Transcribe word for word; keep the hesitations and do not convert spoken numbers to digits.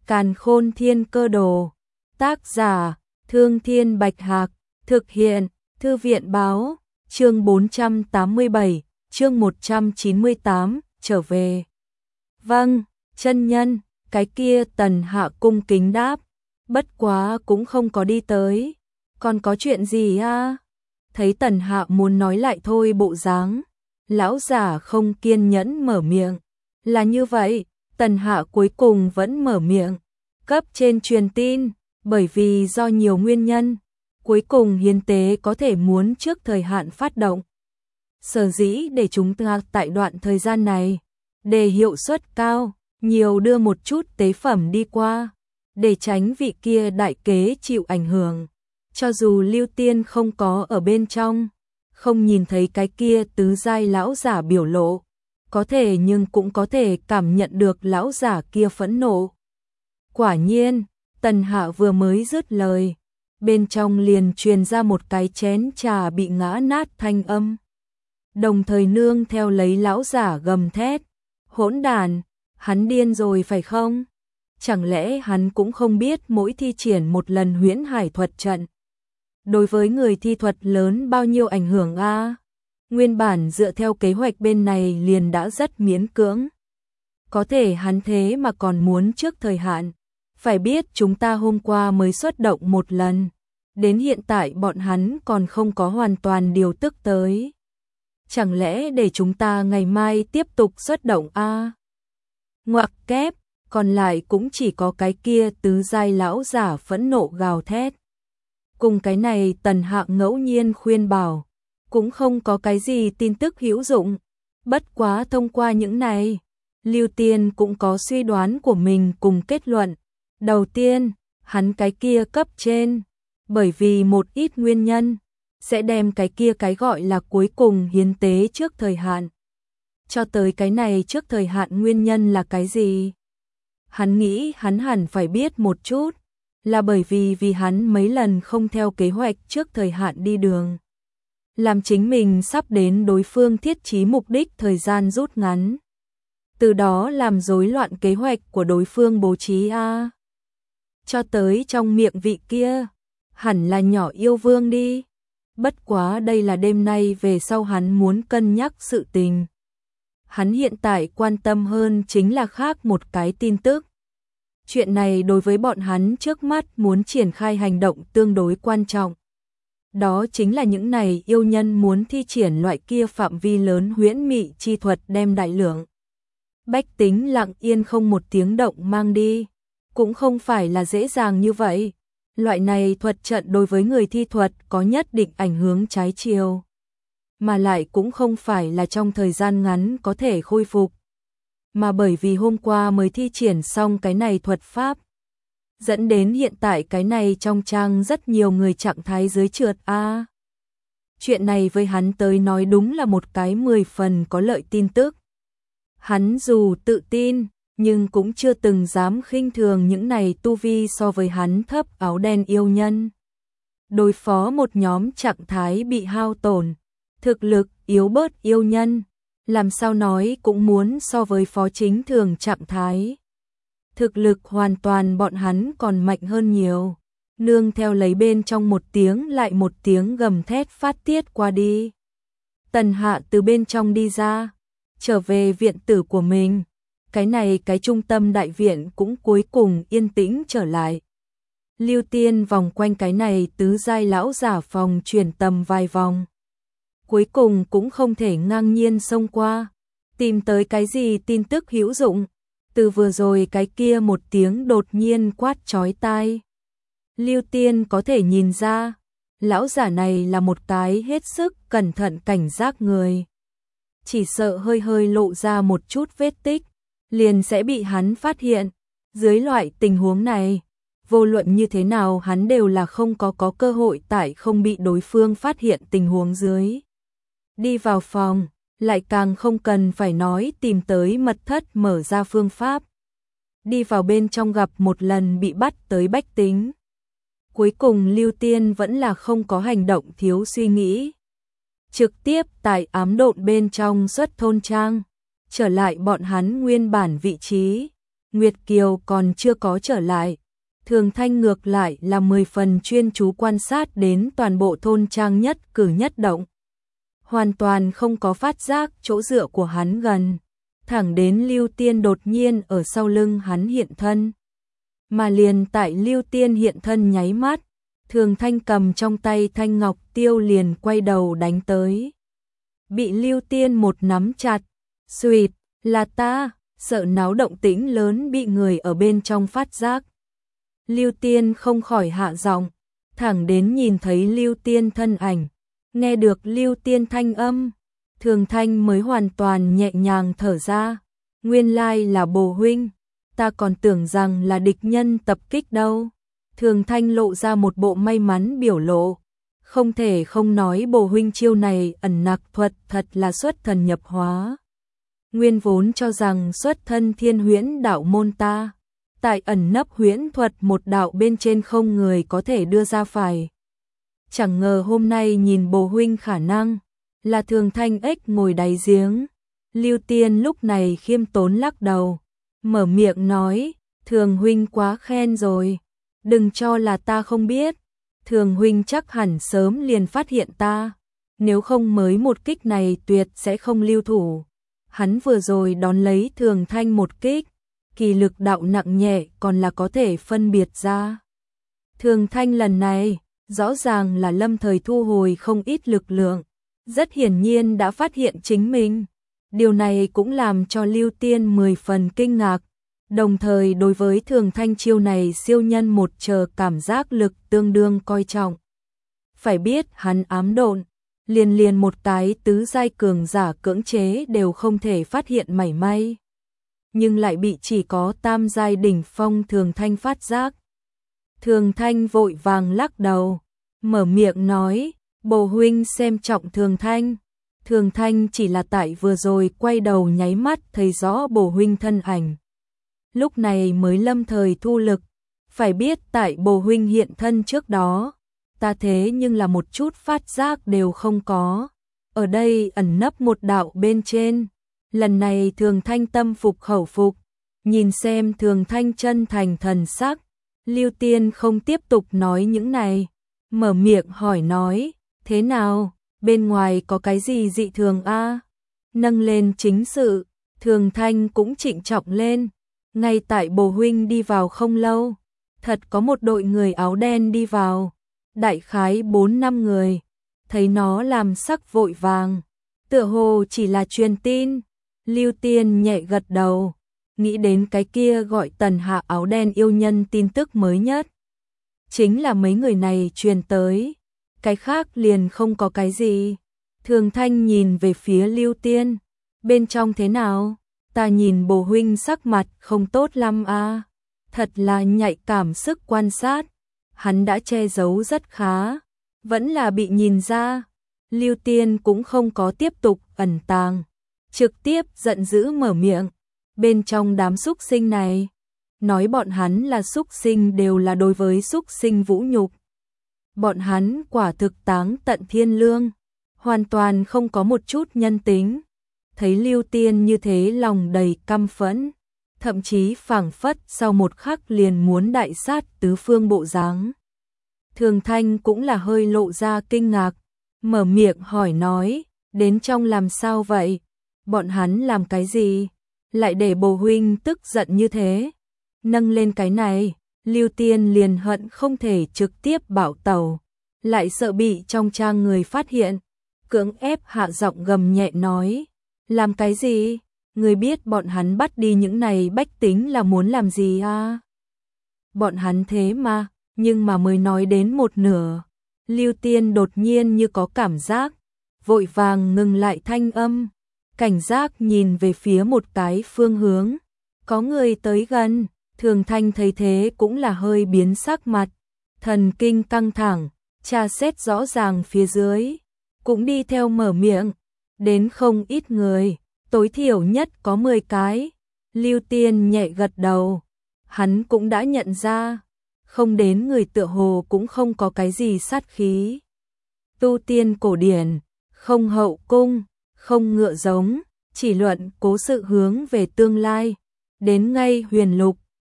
Càn Khôn Thiên Cơ Đồ. Tác giả: Thương Thiên Bạch Hạc. Thực hiện: Thư viện Báo. Chương bốn trăm tám mươi bảy, chương một trăm chín mươi tám, trở về. Vâng, chân nhân. Cái kia Tần Hạ cung kính đáp. Bất quá cũng không có đi tới. Còn có chuyện gì a? Thấy Tần Hạ muốn nói lại thôi bộ dáng, lão giả không kiên nhẫn mở miệng. Là như vậy, Tần Hạ cuối cùng vẫn mở miệng. Cấp trên truyền tin, bởi vì do nhiều nguyên nhân, cuối cùng hiến tế có thể muốn trước thời hạn phát động. Sở dĩ để chúng ta tại đoạn thời gian này, để hiệu suất cao, nhiều đưa một chút tế phẩm đi qua, để tránh vị kia đại kế chịu ảnh hưởng. Cho dù Lưu Tiên không có ở bên trong, không nhìn thấy cái kia tứ giai lão giả biểu lộ, có thể nhưng cũng có thể cảm nhận được lão giả kia phẫn nộ. Quả nhiên, Tần Hạ vừa mới dứt lời, bên trong liền truyền ra một cái chén trà bị ngã nát thanh âm. Đồng thời nương theo lấy lão giả gầm thét, hỗn đàn, hắn điên rồi phải không? Chẳng lẽ hắn cũng không biết mỗi thi triển một lần huyễn hải thuật trận, đối với người thi thuật lớn bao nhiêu ảnh hưởng a? Nguyên bản dựa theo kế hoạch bên này liền đã rất miễn cưỡng. Có thể hắn thế mà còn muốn trước thời hạn. Phải biết chúng ta hôm qua mới xuất động một lần, đến hiện tại bọn hắn còn không có hoàn toàn điều tức tới. Chẳng lẽ để chúng ta ngày mai tiếp tục xuất động a? Ngoặc kép, còn lại cũng chỉ có cái kia tứ giai lão giả phẫn nộ gào thét. Cùng cái này Tần Hạ ngẫu nhiên khuyên bảo, cũng không có cái gì tin tức hữu dụng. Bất quá thông qua những này, Lưu Tiên cũng có suy đoán của mình cùng kết luận. Đầu tiên, hắn cái kia cấp trên, bởi vì một ít nguyên nhân, sẽ đem cái kia cái gọi là cuối cùng hiến tế trước thời hạn. Cho tới cái này trước thời hạn nguyên nhân là cái gì? Hắn nghĩ hắn hẳn phải biết một chút, là bởi vì vì hắn mấy lần không theo kế hoạch trước thời hạn đi đường. Làm chính mình sắp đến đối phương thiết trí mục đích thời gian rút ngắn. Từ đó làm rối loạn kế hoạch của đối phương bố trí a. Cho tới trong miệng vị kia, hẳn là nhỏ yêu vương đi. Bất quá đây là đêm nay về sau hắn muốn cân nhắc sự tình. Hắn hiện tại quan tâm hơn chính là khác một cái tin tức. Chuyện này đối với bọn hắn trước mắt muốn triển khai hành động tương đối quan trọng. Đó chính là những này yêu nhân muốn thi triển loại kia phạm vi lớn huyễn mị chi thuật đem đại lượng bách tính lặng yên không một tiếng động mang đi. Cũng không phải là dễ dàng như vậy. Loại này thuật trận đối với người thi thuật có nhất định ảnh hưởng trái chiều. Mà lại cũng không phải là trong thời gian ngắn có thể khôi phục. Mà bởi vì hôm qua mới thi triển xong cái này thuật pháp, dẫn đến hiện tại cái này trong trang rất nhiều người trạng thái dưới trượt a. À, chuyện này với hắn tới nói đúng là một cái mười phần có lợi tin tức. Hắn dù tự tin, nhưng cũng chưa từng dám khinh thường những này tu vi so với hắn thấp áo đen yêu nhân. Đối phó một nhóm trạng thái bị hao tổn, thực lực yếu bớt yêu nhân, làm sao nói cũng muốn so với phó chính thường trạng thái. Thực lực hoàn toàn bọn hắn còn mạnh hơn nhiều. Nương theo lấy bên trong một tiếng lại một tiếng gầm thét phát tiết qua đi. Tần Hạ từ bên trong đi ra, trở về viện tử của mình. Cái này cái trung tâm đại viện cũng cuối cùng yên tĩnh trở lại. Lưu Tiên vòng quanh cái này tứ giai lão giả phòng chuyển tầm vài vòng. Cuối cùng cũng không thể ngang nhiên xông qua, tìm tới cái gì tin tức hữu dụng. Từ vừa rồi cái kia một tiếng đột nhiên quát chói tai. Lưu Tiên có thể nhìn ra, lão giả này là một cái hết sức cẩn thận cảnh giác người. Chỉ sợ hơi hơi lộ ra một chút vết tích, liền sẽ bị hắn phát hiện. Dưới loại tình huống này, vô luận như thế nào hắn đều là không có có cơ hội tại không bị đối phương phát hiện tình huống dưới. Đi vào phòng, lại càng không cần phải nói tìm tới mật thất mở ra phương pháp. Đi vào bên trong gặp một lần bị bắt tới bách tính. Cuối cùng Lưu Tiên vẫn là không có hành động thiếu suy nghĩ. Trực tiếp tại ám độn bên trong xuất thôn trang, trở lại bọn hắn nguyên bản vị trí. Nguyệt Kiều còn chưa có trở lại. Thường Thanh ngược lại là mười phần chuyên chú quan sát đến toàn bộ thôn trang nhất cử nhất động. Hoàn toàn không có phát giác chỗ dựa của hắn gần. Thẳng đến Lưu Tiên đột nhiên ở sau lưng hắn hiện thân. Mà liền tại Lưu Tiên hiện thân nháy mắt, Thường Thanh cầm trong tay thanh ngọc tiêu liền quay đầu đánh tới. Bị Lưu Tiên một nắm chặt, "Xuyệt, là ta", sợ náo động tĩnh lớn bị người ở bên trong phát giác. Lưu Tiên không khỏi hạ giọng, thẳng đến nhìn thấy Lưu Tiên thân ảnh, nghe được Lưu Tiên thanh âm, Thường Thanh mới hoàn toàn nhẹ nhàng thở ra. Nguyên lai là Bồ huynh, ta còn tưởng rằng là địch nhân tập kích đâu. Thường Thanh lộ ra một bộ may mắn biểu lộ, không thể không nói Bồ huynh chiêu này ẩn nặc thuật thật là xuất thần nhập hóa. Nguyên vốn cho rằng xuất thân Thiên Huyễn đạo môn ta, tại ẩn nấp huyễn thuật một đạo bên trên không người có thể đưa ra phải. Chẳng ngờ hôm nay nhìn Bồ huynh khả năng, là Thường Thanh ếch ngồi đáy giếng. Lưu Tiên lúc này khiêm tốn lắc đầu, mở miệng nói, Thường huynh quá khen rồi, đừng cho là ta không biết, Thường huynh chắc hẳn sớm liền phát hiện ta, nếu không mới một kích này tuyệt sẽ không lưu thủ. Hắn vừa rồi đón lấy Thường Thanh một kích, kỳ lực đạo nặng nhẹ còn là có thể phân biệt ra. Thường Thanh lần này, rõ ràng là lâm thời thu hồi không ít lực lượng, rất hiển nhiên đã phát hiện chính mình. Điều này cũng làm cho Lưu Tiên mười phần kinh ngạc, đồng thời đối với Thường Thanh chiêu này siêu nhân một chờ cảm giác lực tương đương coi trọng. Phải biết hắn ám độn, liền liền một cái tứ giai cường giả cưỡng chế đều không thể phát hiện mảy may, nhưng lại bị chỉ có tam giai đỉnh phong Thường Thanh phát giác. Thường Thanh vội vàng lắc đầu, mở miệng nói, Bồ huynh xem trọng Thường Thanh. Thường Thanh chỉ là tại vừa rồi quay đầu nháy mắt thấy rõ Bồ huynh thân ảnh. Lúc này mới lâm thời thu lực, phải biết tại Bồ huynh hiện thân trước đó, ta thế nhưng là một chút phát giác đều không có. Ở đây ẩn nấp một đạo bên trên, lần này Thường Thanh tâm phục khẩu phục, nhìn xem Thường Thanh chân thành thần sắc, Lưu Tiên không tiếp tục nói những này, mở miệng hỏi nói, thế nào, bên ngoài có cái gì dị thường a? Nâng lên chính sự, Thường Thanh cũng trịnh trọng lên, ngay tại Bồ huynh đi vào không lâu, thật có một đội người áo đen đi vào, đại khái bốn năm người, thấy nó làm sắc vội vàng, tựa hồ chỉ là truyền tin. Lưu Tiên nhẹ gật đầu, nghĩ đến cái kia gọi Tần Hạ áo đen yêu nhân tin tức mới nhất, chính là mấy người này truyền tới, cái khác liền không có cái gì. Thường Thanh nhìn về phía Lưu Tiên, bên trong thế nào? Ta nhìn Bồ huynh sắc mặt không tốt lắm a, thật là nhạy cảm sức quan sát, hắn đã che giấu rất khá, vẫn là bị nhìn ra. Lưu Tiên cũng không có tiếp tục ẩn tàng, trực tiếp giận dữ mở miệng, bên trong đám súc sinh này, nói bọn hắn là súc sinh đều là đối với súc sinh vũ nhục. Bọn hắn quả thực táng tận thiên lương, hoàn toàn không có một chút nhân tính. Thấy Lưu Tiên như thế lòng đầy căm phẫn, thậm chí phảng phất sau một khắc liền muốn đại sát tứ phương bộ dáng. Thường Thanh cũng là hơi lộ ra kinh ngạc, mở miệng hỏi nói, đến trong làm sao vậy? Bọn hắn làm cái gì? Lại để Bồ huynh tức giận như thế? Nâng lên cái này, Lưu Tiên liền hận không thể trực tiếp bảo tẩu, lại sợ bị trong trang người phát hiện, cưỡng ép hạ giọng gầm nhẹ nói, làm cái gì? Người biết bọn hắn bắt đi những này bách tính là muốn làm gì à? Bọn hắn thế mà, nhưng mà mới nói đến một nửa, Lưu Tiên đột nhiên như có cảm giác, vội vàng ngừng lại thanh âm, cảnh giác nhìn về phía một cái phương hướng, có người tới gần. Thường Thanh thấy thế cũng là hơi biến sắc mặt, thần kinh căng thẳng, tra xét rõ ràng phía dưới, cũng đi theo mở miệng, đến không ít người, tối thiểu nhất có mười cái. Lưu Tiên nhẹ gật đầu, hắn cũng đã nhận ra, không đến người tựa hồ cũng không có cái gì sát khí. Tu tiên cổ điển, không hậu cung, không ngựa giống, chỉ luận cố sự hướng về tương lai. đến ngay huyền lục,